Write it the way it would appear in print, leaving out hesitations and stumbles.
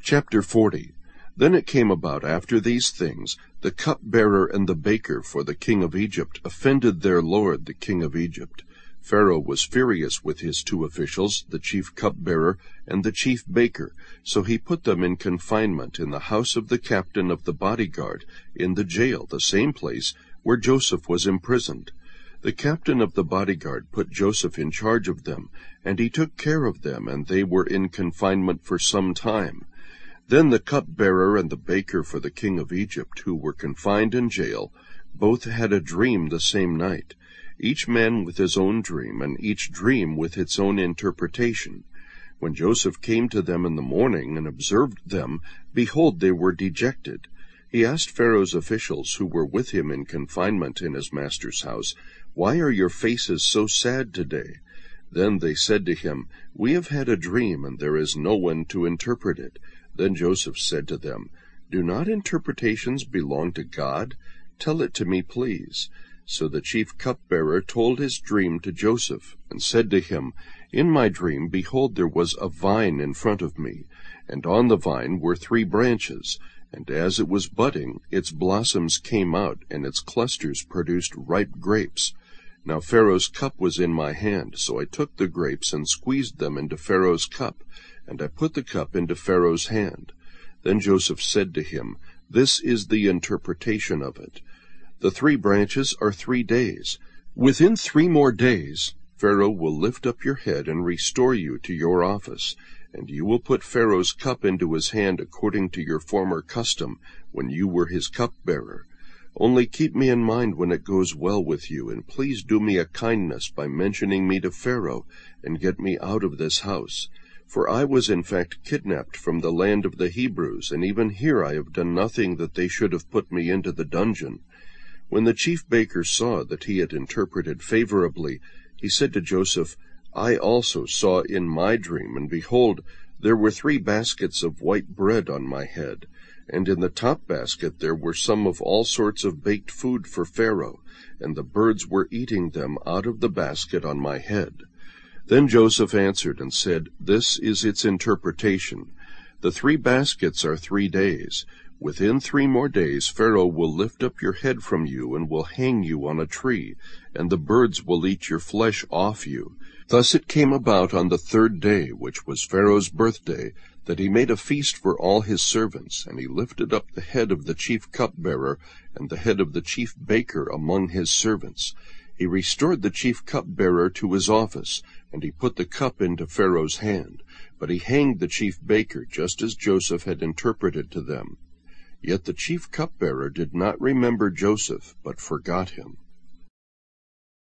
Chapter 40. Then it came about after these things, the cupbearer and the baker for the king of Egypt offended their lord the king of Egypt. Pharaoh was furious with his two officials, the chief cupbearer and the chief baker, so he put them in confinement in the house of the captain of the bodyguard, in the jail, the same place where Joseph was imprisoned. The captain of the bodyguard put Joseph in charge of them, and he took care of them, and they were in confinement for some time. Then the cupbearer and the baker for the king of Egypt, who were confined in jail, both had a dream the same night, each man with his own dream, and each dream with its own interpretation. When Joseph came to them in the morning and observed them, behold, they were dejected. He asked Pharaoh's officials, who were with him in confinement in his master's house, "Why are your faces so sad today?" Then they said to him, "We have had a dream, and there is no one to interpret it." Then Joseph said to them, "Do not interpretations belong to God? Tell it to me, please." So the chief cupbearer told his dream to Joseph, and said to him, "In my dream, behold, there was a vine in front of me, and on the vine were 3 branches, and as it was budding, its blossoms came out, and its clusters produced ripe grapes. Now Pharaoh's cup was in my hand, so I took the grapes and squeezed them into Pharaoh's cup, and I put the cup into Pharaoh's hand." Then Joseph said to him, "This is the interpretation of it. The 3 branches are 3 days. Within 3 more days, Pharaoh will lift up your head and restore you to your office, and you will put Pharaoh's cup into his hand according to your former custom when you were his cupbearer. Only keep me in mind when it goes well with you, and please do me a kindness by mentioning me to Pharaoh, and get me out of this house. For I was in fact kidnapped from the land of the Hebrews, and even here I have done nothing that they should have put me into the dungeon." When the chief baker saw that he had interpreted favorably, he said to Joseph, "I also saw in my dream, and behold, there were 3 baskets of white bread on my head, and in the top basket there were some of all sorts of baked food for Pharaoh, and the birds were eating them out of the basket on my head." Then Joseph answered and said, "This is its interpretation. The 3 baskets are 3 days. Within 3 more days Pharaoh will lift up your head from you and will hang you on a tree, and the birds will eat your flesh off you." Thus it came about on the 3rd day, which was Pharaoh's birthday, that he made a feast for all his servants, and he lifted up the head of the chief cupbearer and the head of the chief baker among his servants. He restored the chief cupbearer to his office, and he put the cup into Pharaoh's hand, but he hanged the chief baker just as Joseph had interpreted to them. Yet the chief cupbearer did not remember Joseph, but forgot him.